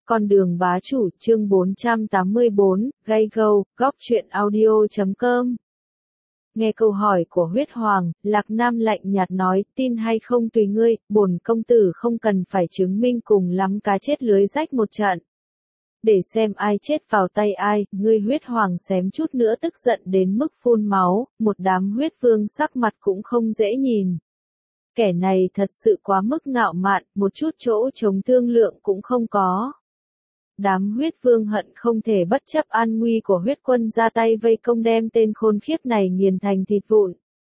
Con đường bá chủ chương 484, gay go, góc truyện audio.com. Nghe câu hỏi của huyết hoàng, Lạc Nam lạnh nhạt nói, tin hay không tùy ngươi, bổn công tử không cần phải chứng minh cùng lắm cá chết lưới rách một trận. Để xem ai chết vào tay ai, ngươi huyết hoàng xém chút nữa tức giận đến mức phun máu, một đám huyết vương sắc mặt cũng không dễ nhìn. Kẻ này thật sự quá mức ngạo mạn, một chút chỗ chống thương lượng cũng không có. Đám huyết vương hận không thể bất chấp an nguy của huyết quân ra tay vây công đem tên khốn khiếp này nghiền thành thịt vụn.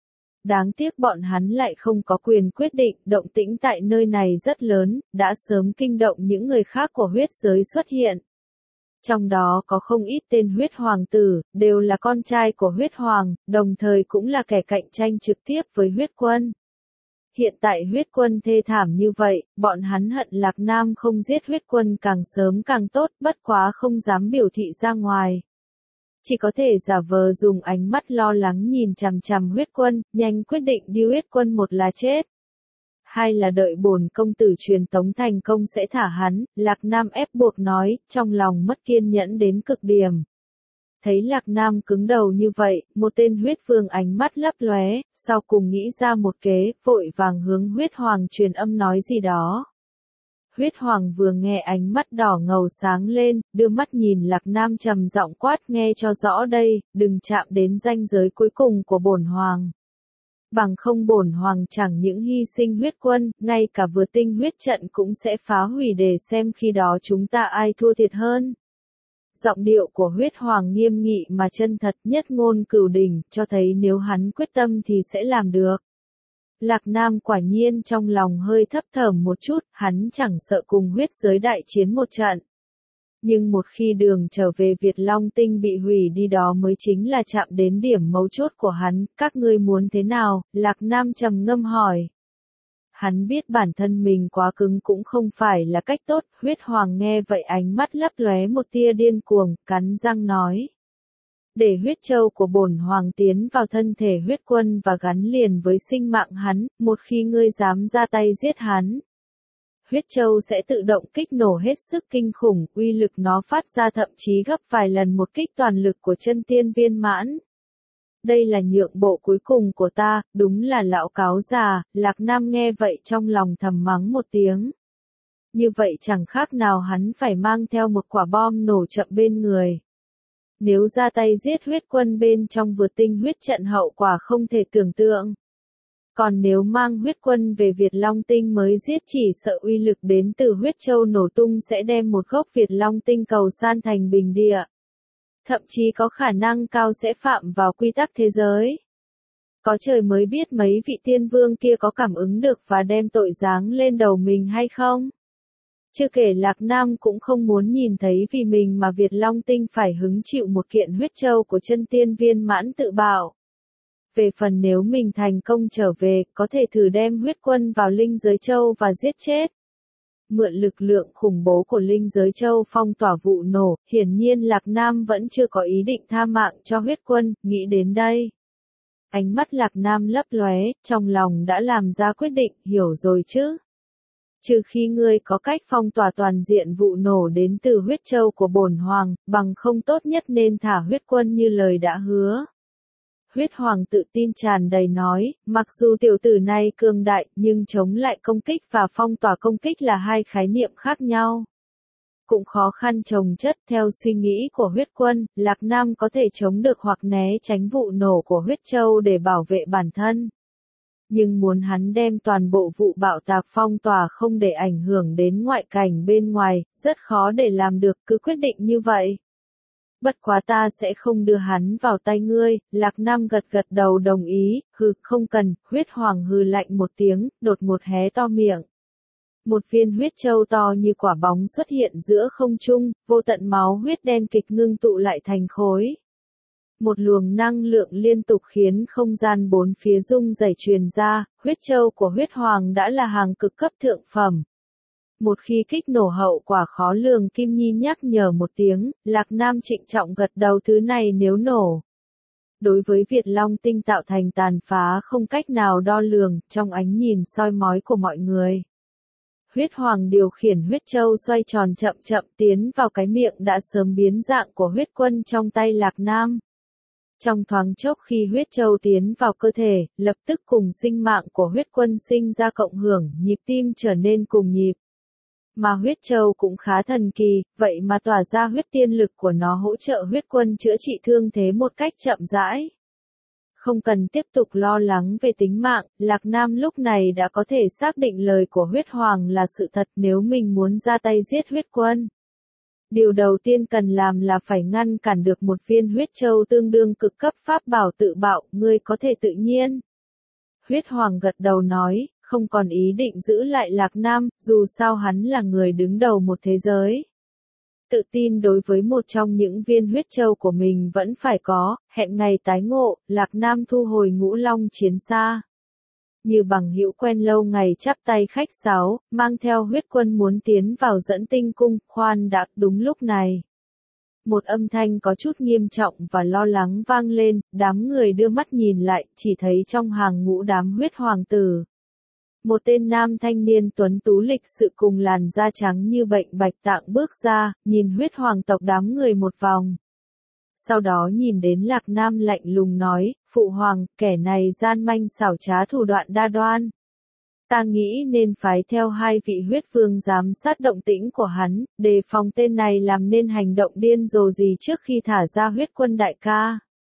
Đáng tiếc bọn hắn lại không có quyền quyết định, động tĩnh tại nơi này rất lớn, đã sớm kinh động những người khác của huyết giới xuất hiện. Trong đó có không ít tên huyết hoàng tử, đều là con trai của huyết hoàng, đồng thời cũng là kẻ cạnh tranh trực tiếp với huyết quân. Hiện tại huyết quân thê thảm như vậy, bọn hắn hận Lạc Nam không giết huyết quân càng sớm càng tốt, bất quá không dám biểu thị ra ngoài. Chỉ có thể giả vờ dùng ánh mắt lo lắng nhìn chằm chằm huyết quân, nhanh quyết định đi huyết quân, một là chết. Hai là đợi bổn công tử truyền tống thành công sẽ thả hắn, Lạc Nam ép buộc nói, trong lòng mất kiên nhẫn đến cực điểm. Thấy Lạc Nam cứng đầu như vậy, một tên huyết vương ánh mắt lấp lóe, sau cùng nghĩ ra một kế, vội vàng hướng huyết hoàng truyền âm nói gì đó. Huyết hoàng vừa nghe ánh mắt đỏ ngầu sáng lên, đưa mắt nhìn Lạc Nam trầm giọng quát, nghe cho rõ đây, đừng chạm đến ranh giới cuối cùng của bổn hoàng. Bằng không bổn hoàng chẳng những hy sinh huyết quân, ngay cả vừa tinh huyết trận cũng sẽ phá hủy, để xem khi đó chúng ta ai thua thiệt hơn. Giọng điệu của huyết hoàng nghiêm nghị mà chân thật, nhất ngôn cửu đỉnh, cho thấy nếu hắn quyết tâm thì sẽ làm được. Lạc Nam quả nhiên trong lòng hơi thấp thởm một chút, hắn chẳng sợ cùng huyết giới đại chiến một trận. Nhưng một khi đường trở về Việt Long Tinh bị hủy đi, đó mới chính là chạm đến điểm mấu chốt của hắn, các ngươi muốn thế nào? Lạc Nam trầm ngâm hỏi. Hắn biết bản thân mình quá cứng cũng không phải là cách tốt, huyết hoàng nghe vậy ánh mắt lấp lóe một tia điên cuồng, cắn răng nói. Để huyết châu của bổn hoàng tiến vào thân thể huyết quân và gắn liền với sinh mạng hắn, một khi ngươi dám ra tay giết hắn. Huyết châu sẽ tự động kích nổ hết sức kinh khủng, uy lực nó phát ra thậm chí gấp vài lần một kích toàn lực của chân tiên viên mãn. Đây là nhượng bộ cuối cùng của ta, đúng là lão cáo già. Lạc Nam nghe vậy trong lòng thầm mắng một tiếng. Như vậy chẳng khác nào hắn phải mang theo một quả bom nổ chậm bên người. Nếu ra tay giết huyết quân bên trong vừa tinh huyết trận, hậu quả không thể tưởng tượng. Còn nếu mang huyết quân về Việt Long Tinh mới giết, chỉ sợ uy lực đến từ huyết châu nổ tung sẽ đem một gốc Việt Long Tinh cầu san thành bình địa. Thậm chí có khả năng cao sẽ phạm vào quy tắc thế giới. Có trời mới biết mấy vị tiên vương kia có cảm ứng được và đem tội giáng lên đầu mình hay không. Chưa kể Lạc Nam cũng không muốn nhìn thấy vì mình mà Việt Long Tinh phải hứng chịu một kiện huyết châu của chân tiên viên mãn tự bạo. Về phần nếu mình thành công trở về, có thể thử đem huyết quân vào linh giới châu và giết chết. Mượn lực lượng khủng bố của linh giới châu phong tỏa vụ nổ, hiển nhiên Lạc Nam vẫn chưa có ý định tha mạng cho huyết quân, nghĩ đến đây. Ánh mắt Lạc Nam lấp lóe, trong lòng đã làm ra quyết định, hiểu rồi chứ. Trừ khi ngươi có cách phong tỏa toàn diện vụ nổ đến từ huyết châu của bổn hoàng, bằng không tốt nhất nên thả huyết quân như lời đã hứa. Huyết hoàng tự tin tràn đầy nói, mặc dù tiểu tử này cường đại, nhưng chống lại công kích và phong tỏa công kích là hai khái niệm khác nhau. Cũng khó khăn chồng chất, theo suy nghĩ của huyết quân, Lạc Nam có thể chống được hoặc né tránh vụ nổ của huyết châu để bảo vệ bản thân. Nhưng muốn hắn đem toàn bộ vụ bạo tạc phong tỏa không để ảnh hưởng đến ngoại cảnh bên ngoài, rất khó để làm được, cứ quyết định như vậy. Bất quá ta sẽ không đưa hắn vào tay ngươi. Lạc Nam gật gật đầu đồng ý, hừ, không cần. Huyết hoàng hừ lạnh một tiếng, đột ngột hé to miệng. Một viên huyết châu to như quả bóng xuất hiện giữa không trung, vô tận máu huyết đen kịch ngưng tụ lại thành khối. Một luồng năng lượng liên tục khiến không gian bốn phía rung rẩy truyền ra, huyết châu của huyết hoàng đã là hàng cực cấp thượng phẩm. Một khi kích nổ hậu quả khó lường, Kim Nhi nhắc nhở một tiếng, Lạc Nam trịnh trọng gật đầu, thứ này nếu nổ. Đối với Việt Long Tinh tạo thành tàn phá không cách nào đo lường, trong ánh nhìn soi mói của mọi người. Huyết Hoàng điều khiển huyết châu xoay tròn chậm chậm tiến vào cái miệng đã sớm biến dạng của huyết quân trong tay Lạc Nam. Trong thoáng chốc khi huyết châu tiến vào cơ thể, lập tức cùng sinh mạng của huyết quân sinh ra cộng hưởng, nhịp tim trở nên cùng nhịp. Mà huyết châu cũng khá thần kỳ, vậy mà tỏa ra huyết tiên lực của nó hỗ trợ huyết quân chữa trị thương thế một cách chậm rãi. Không cần tiếp tục lo lắng về tính mạng, Lạc Nam lúc này đã có thể xác định lời của huyết hoàng là sự thật nếu mình muốn ra tay giết huyết quân. Điều đầu tiên cần làm là phải ngăn cản được một viên huyết châu tương đương cực cấp pháp bảo tự bạo, ngươi có thể tự nhiên. Huyết Hoàng gật đầu nói, không còn ý định giữ lại Lạc Nam, dù sao hắn là người đứng đầu một thế giới. Tự tin đối với một trong những viên huyết châu của mình vẫn phải có, hẹn ngày tái ngộ, Lạc Nam thu hồi Ngũ Long chiến xa. Như bằng hữu quen lâu ngày chắp tay khách sáo, mang theo huyết quân muốn tiến vào Dẫn Tinh cung, khoan đã, đúng lúc này. Một âm thanh có chút nghiêm trọng và lo lắng vang lên, đám người đưa mắt nhìn lại, chỉ thấy trong hàng ngũ đám huyết hoàng tử. Một tên nam thanh niên tuấn tú lịch sự cùng làn da trắng như bệnh bạch tạng bước ra, nhìn huyết hoàng tộc đám người một vòng. Sau đó nhìn đến Lạc Nam lạnh lùng nói, Phụ Hoàng, kẻ này gian manh xảo trá thủ đoạn đa đoan. Ta nghĩ nên phái theo 2 vị huyết vương giám sát động tĩnh của hắn, đề phòng tên này làm nên hành động điên rồ gì trước khi thả ra huyết quân đại ca.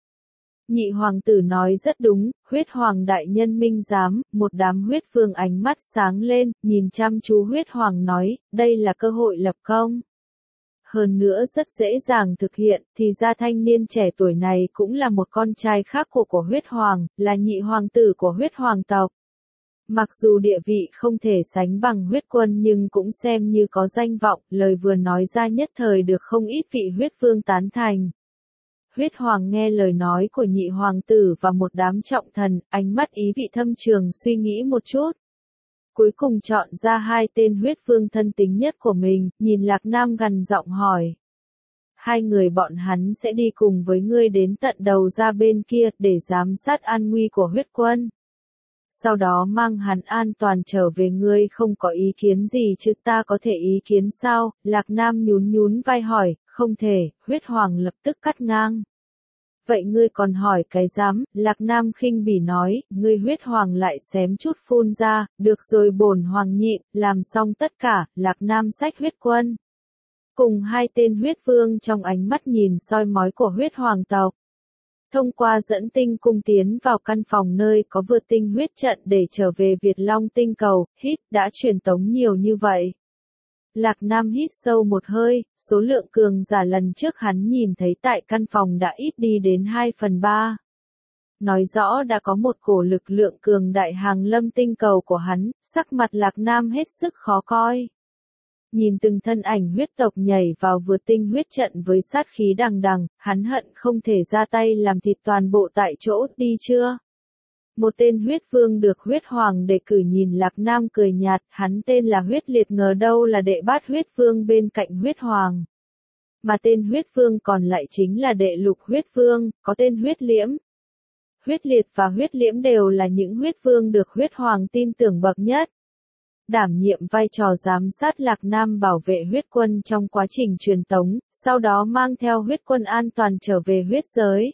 Nhị hoàng tử nói rất đúng, huyết hoàng đại nhân minh giám, một đám huyết vương ánh mắt sáng lên, nhìn chăm chú huyết hoàng nói, đây là cơ hội lập công. Hơn nữa rất dễ dàng thực hiện, thì ra thanh niên trẻ tuổi này cũng là một con trai khác của huyết hoàng, là nhị hoàng tử của huyết hoàng tộc. Mặc dù địa vị không thể sánh bằng huyết quân nhưng cũng xem như có danh vọng, lời vừa nói ra nhất thời được không ít vị huyết vương tán thành. Huyết hoàng nghe lời nói của nhị hoàng tử và một đám trọng thần, ánh mắt ý vị thâm trường suy nghĩ một chút. Cuối cùng chọn ra 2 tên huyết vương thân tín nhất của mình, nhìn Lạc Nam gằn giọng hỏi. 2 người bọn hắn sẽ đi cùng với ngươi đến tận đầu ra bên kia để giám sát an nguy của huyết quân. Sau đó mang hắn an toàn trở về, ngươi không có ý kiến gì chứ? Ta có thể ý kiến sao? Lạc Nam nhún nhún vai hỏi, không thể, huyết hoàng lập tức cắt ngang. Vậy ngươi còn hỏi cái dám? Lạc Nam khinh bỉ nói, ngươi huyết hoàng lại xém chút phun ra, được rồi bổn hoàng nhịn, làm xong tất cả, Lạc Nam xách huyết quân. Cùng 2 tên huyết vương trong ánh mắt nhìn soi mói của huyết hoàng tộc. Thông qua Dẫn Tinh cung tiến vào căn phòng nơi có vượt tinh huyết trận để trở về Việt Long tinh cầu, hít, đã truyền tống nhiều như vậy. Lạc Nam hít sâu một hơi, số lượng cường giả lần trước hắn nhìn thấy tại căn phòng đã ít đi đến 2/3. Nói rõ đã có một cổ lực lượng cường đại hàng lâm tinh cầu của hắn, sắc mặt Lạc Nam hết sức khó coi. Nhìn từng thân ảnh huyết tộc nhảy vào vượt tinh huyết trận với sát khí đằng đằng, hắn hận không thể ra tay làm thịt toàn bộ tại chỗ, đi chưa? Một tên huyết vương được huyết hoàng đề cử nhìn Lạc Nam cười nhạt, hắn tên là huyết liệt, ngờ đâu là đệ bát huyết vương bên cạnh huyết hoàng. Mà tên huyết vương còn lại chính là đệ lục huyết vương, có tên huyết liễm. Huyết liệt và huyết liễm đều là những huyết vương được huyết hoàng tin tưởng bậc nhất. Đảm nhiệm vai trò giám sát Lạc Nam bảo vệ huyết quân trong quá trình truyền tống, sau đó mang theo huyết quân an toàn trở về huyết giới.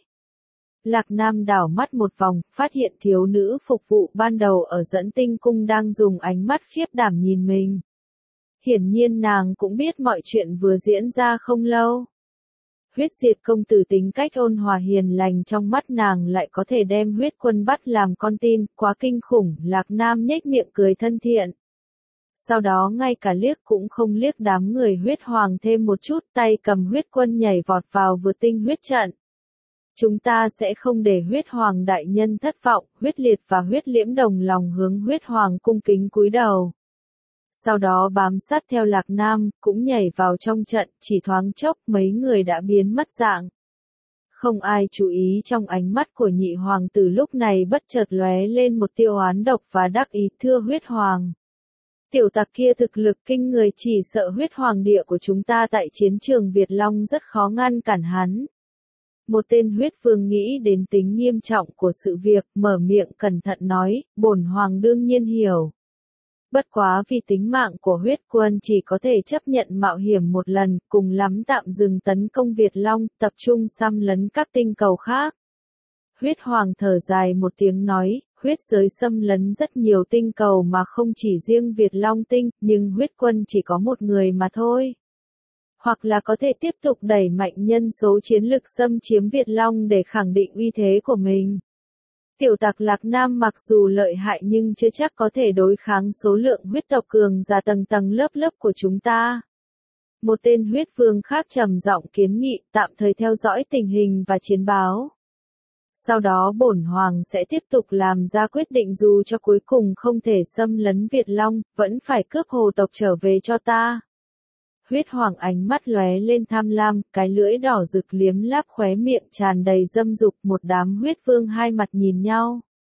Lạc Nam đảo mắt một vòng, phát hiện thiếu nữ phục vụ ban đầu ở Dẫn Tinh cung đang dùng ánh mắt khiếp đảm nhìn mình. Hiển nhiên nàng cũng biết mọi chuyện vừa diễn ra không lâu. Huyết diệt công tử tính cách ôn hòa hiền lành, trong mắt nàng lại có thể đem huyết quân bắt làm con tin, quá kinh khủng. Lạc Nam nhếch miệng cười thân thiện. Sau đó ngay cả liếc cũng không liếc đám người huyết hoàng thêm một chút, tay cầm huyết quân nhảy vọt vào vượt tinh huyết trận. Chúng ta sẽ không để huyết hoàng đại nhân thất vọng. Huyết liệt và huyết liễm đồng lòng hướng huyết hoàng cung kính cúi đầu. Sau đó bám sát theo Lạc Nam, cũng nhảy vào trong trận, chỉ thoáng chốc mấy người đã biến mất dạng. Không ai chú ý, trong ánh mắt của nhị hoàng tử lúc này bất chợt lóe lên một tia oán độc và đắc ý, thưa huyết hoàng. Tiểu tặc kia thực lực kinh người, chỉ sợ huyết hoàng địa của chúng ta tại chiến trường Việt Long rất khó ngăn cản hắn. Một tên huyết vương nghĩ đến tính nghiêm trọng của sự việc, mở miệng cẩn thận nói, bổn hoàng đương nhiên hiểu. Bất quá vì tính mạng của huyết quân chỉ có thể chấp nhận mạo hiểm một lần, cùng lắm tạm dừng tấn công Việt Long, tập trung xâm lấn các tinh cầu khác. Huyết Hoàng thở dài một tiếng nói, huyết giới xâm lấn rất nhiều tinh cầu mà không chỉ riêng Việt Long tinh, nhưng huyết quân chỉ có một người mà thôi. Hoặc là có thể tiếp tục đẩy mạnh nhân số chiến lực xâm chiếm Việt Long để khẳng định uy thế của mình. Tiểu tặc Lạc Nam mặc dù lợi hại nhưng chưa chắc có thể đối kháng số lượng huyết tộc cường giả tầng tầng lớp lớp của chúng ta. Một tên huyết vương khác trầm giọng kiến nghị tạm thời theo dõi tình hình và chiến báo. Sau đó bổn hoàng sẽ tiếp tục làm ra quyết định dù cho cuối cùng không thể xâm lấn Việt Long, vẫn phải cướp hồ tộc trở về cho ta. Huyết Hoàng ánh mắt lóe lên tham lam, cái lưỡi đỏ rực liếm láp khóe miệng tràn đầy dâm dục, một đám huyết vương hai mặt nhìn nhau.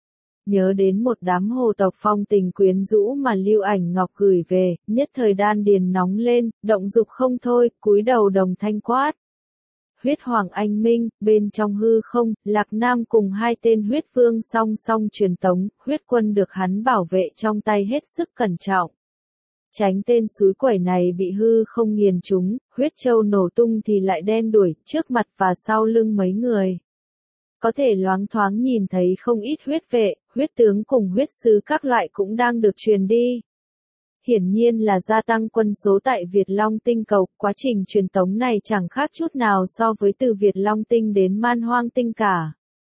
Nhớ đến một đám hồ tộc phong tình quyến rũ mà Lưu Ảnh Ngọc gửi về, nhất thời đan điền nóng lên, động dục không thôi, cúi đầu đồng thanh quát. Huyết Hoàng anh minh, bên trong hư không, Lạc Nam cùng hai tên huyết vương song song truyền tống, huyết quân được hắn bảo vệ trong tay hết sức cẩn trọng. Tránh tên súi quẩy này bị hư không nghiền trúng, huyết châu nổ tung thì lại đen đuổi, trước mặt và sau lưng mấy người. Có thể loáng thoáng nhìn thấy không ít huyết vệ, huyết tướng cùng huyết sứ các loại cũng đang được truyền đi. Hiển nhiên là gia tăng quân số tại Việt Long tinh cầu, quá trình truyền tống này chẳng khác chút nào so với từ Việt Long tinh đến Man Hoang tinh cả.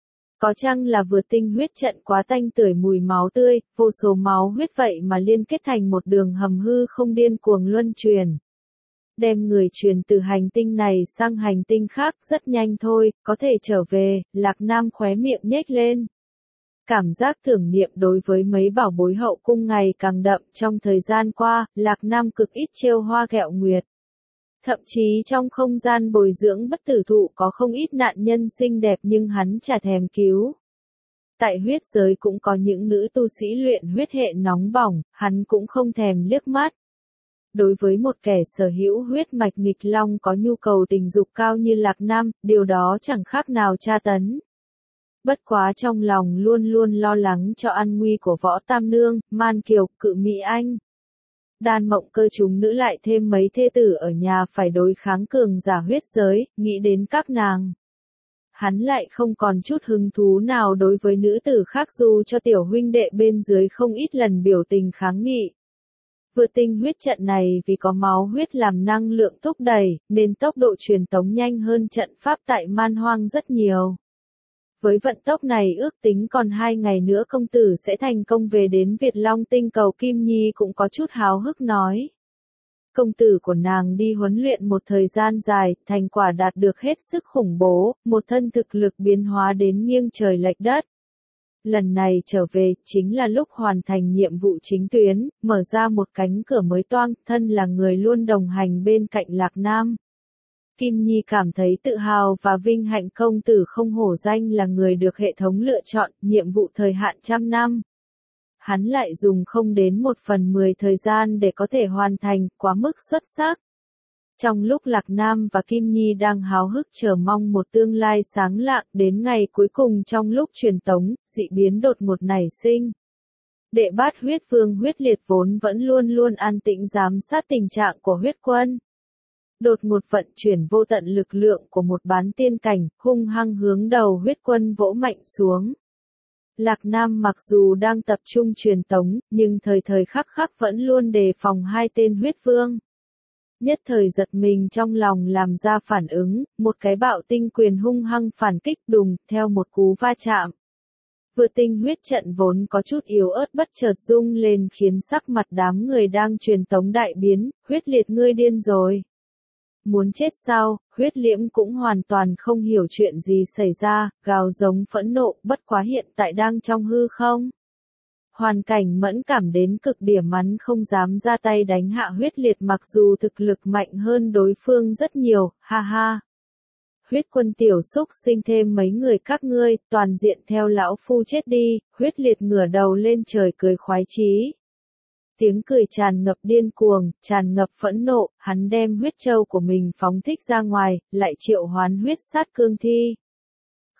Có chăng là vừa tinh huyết trận quá tanh tưởi mùi máu tươi, vô số máu huyết vậy mà liên kết thành một đường hầm hư không điên cuồng luân truyền. Đem người truyền từ hành tinh này sang hành tinh khác rất nhanh thôi, có thể trở về, Lạc Nam khóe miệng nhếch lên. Cảm giác tưởng niệm đối với mấy bảo bối hậu cung ngày càng đậm trong thời gian qua, Lạc Nam cực ít trêu hoa ghẹo nguyệt. Thậm chí trong không gian bồi dưỡng bất tử thụ có không ít nạn nhân xinh đẹp nhưng hắn chả thèm cứu. Tại huyết giới cũng có những nữ tu sĩ luyện huyết hệ nóng bỏng, hắn cũng không thèm liếc mắt. Đối với một kẻ sở hữu huyết mạch nghịch long có nhu cầu tình dục cao như Lạc Nam, điều đó chẳng khác nào tra tấn. Bất quá trong lòng luôn luôn lo lắng cho an nguy của Võ Tam Nương, Man Kiều, Cự Mỹ Anh. Đan Mộng Cơ chúng nữ lại thêm mấy thê tử ở nhà phải đối kháng cường giả huyết giới, nghĩ đến các nàng. Hắn lại không còn chút hứng thú nào đối với nữ tử khác dù cho tiểu huynh đệ bên dưới không ít lần biểu tình kháng nghị. Vừa tinh huyết trận này vì có máu huyết làm năng lượng thúc đẩy, nên tốc độ truyền tống nhanh hơn trận pháp tại Man Hoang rất nhiều. Với vận tốc này ước tính còn 2 ngày nữa công tử sẽ thành công về đến Việt Long tinh cầu. Kim Nhi cũng có chút háo hức nói. Công tử của nàng đi huấn luyện một thời gian dài, thành quả đạt được hết sức khủng bố, một thân thực lực biến hóa đến nghiêng trời lệch đất. Lần này trở về, chính là lúc hoàn thành nhiệm vụ chính tuyến, mở ra một cánh cửa mới toang, thân là người luôn đồng hành bên cạnh Lạc Nam. Kim Nhi cảm thấy tự hào và vinh hạnh công tử không hổ danh là người được hệ thống lựa chọn, nhiệm vụ thời hạn 100 năm. Hắn lại dùng không đến 1/10 thời gian để có thể hoàn thành, quá mức xuất sắc. Trong lúc Lạc Nam và Kim Nhi đang háo hức chờ mong một tương lai sáng lạng, đến ngày cuối cùng trong lúc truyền tống, dị biến đột ngột nảy sinh. Đệ bát huyết vương huyết liệt vốn vẫn luôn luôn an tĩnh giám sát tình trạng của huyết quân. Đột ngột vận chuyển vô tận lực lượng của một bán tiên cảnh, hung hăng hướng đầu huyết quân vỗ mạnh xuống. Lạc Nam mặc dù đang tập trung truyền tống, nhưng thời thời khắc khắc vẫn luôn đề phòng hai tên huyết vương. Nhất thời giật mình trong lòng làm ra phản ứng, một cái bạo tinh quyền hung hăng phản kích đùng, theo một cú va chạm. Vừa tinh huyết trận vốn có chút yếu ớt bất chợt rung lên khiến sắc mặt đám người đang truyền tống đại biến, huyết liệt ngươi điên rồi. Muốn chết sao, huyết liễm cũng hoàn toàn không hiểu chuyện gì xảy ra, gào giống phẫn nộ, bất quá hiện tại đang trong hư không. Hoàn cảnh mẫn cảm đến cực điểm hắn không dám ra tay đánh hạ huyết liệt mặc dù thực lực mạnh hơn đối phương rất nhiều, ha ha. Huyết quân tiểu xúc sinh thêm mấy người các ngươi, toàn diện theo lão phu chết đi, huyết liệt ngửa đầu lên trời cười khoái chí. Tiếng cười tràn ngập điên cuồng, tràn ngập phẫn nộ, hắn đem huyết châu của mình phóng thích ra ngoài, lại triệu hoán huyết sát cương thi.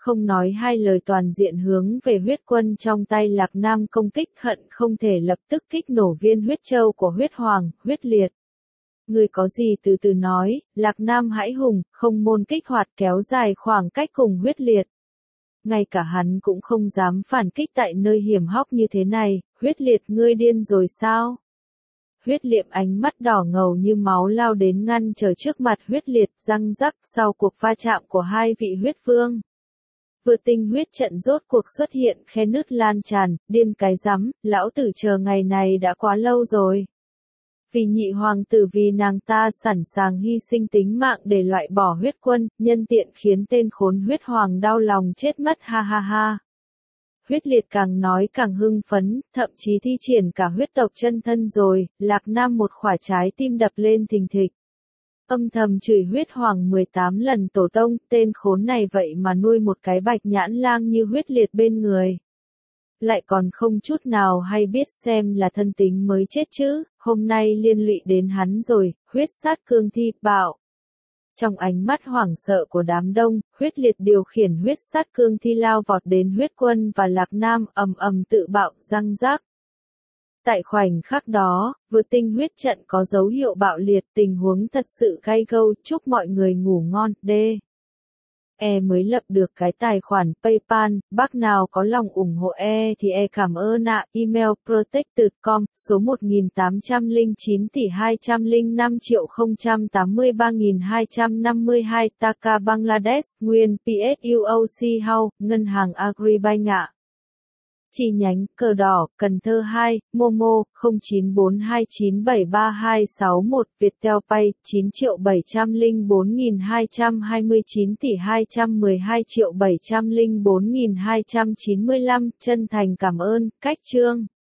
không nói hai lời toàn diện hướng về huyết quân trong tay Lạc Nam công kích, hận không thể lập tức kích nổ viên huyết châu của huyết hoàng, huyết liệt. Ngươi có gì từ từ nói, Lạc Nam hãi hùng, không môn kích hoạt kéo dài khoảng cách cùng huyết liệt. Ngay cả hắn cũng không dám phản kích tại nơi hiểm hóc như thế này, huyết liệt ngươi điên rồi sao? Huyết liệm ánh mắt đỏ ngầu như máu lao đến ngăn trở trước mặt huyết liệt, răng rắc sau cuộc va chạm của hai vị huyết vương. Vừa tinh huyết trận rốt cuộc xuất hiện, khe nứt lan tràn, điên cái rắm, lão tử chờ ngày này đã quá lâu rồi. Vì nhị hoàng tử vì nàng ta sẵn sàng hy sinh tính mạng để loại bỏ huyết quân, nhân tiện khiến tên khốn huyết hoàng đau lòng chết mất ha ha ha. Huyết liệt càng nói càng hưng phấn, thậm chí thi triển cả huyết tộc chân thân rồi, Lạc Nam một khỏa trái tim đập lên thình thịch. Âm thầm chửi huyết hoàng 18 lần tổ tông, tên khốn này vậy mà nuôi một cái bạch nhãn lang như huyết liệt bên người. Lại còn không chút nào hay biết xem là thân tính mới chết chứ, hôm nay liên lụy đến hắn rồi, huyết sát cương thi, bạo. Trong ánh mắt hoảng sợ của đám đông, huyết liệt điều khiển huyết sát cương thi lao vọt đến huyết quân và Lạc Nam, ầm ầm tự bạo, răng rác. Tại khoảnh khắc đó, vừa tinh huyết trận có dấu hiệu bạo liệt, tình huống thật sự gay gâu, chúc mọi người ngủ ngon, mới lập được cái tài khoản PayPal, bác nào có lòng ủng hộ thì cảm ơn ạ, email protected.com, số 1809 tỷ 205.083.252, Dhaka Bangladesh, nguyên PSUOC House, Ngân hàng Agribank ạ. Chi nhánh Cờ Đỏ, Cần Thơ 2, Momo 0942973261, Viettel Pay 9.704.229 tỷ 212.704.295, chân thành cảm ơn, cách chương.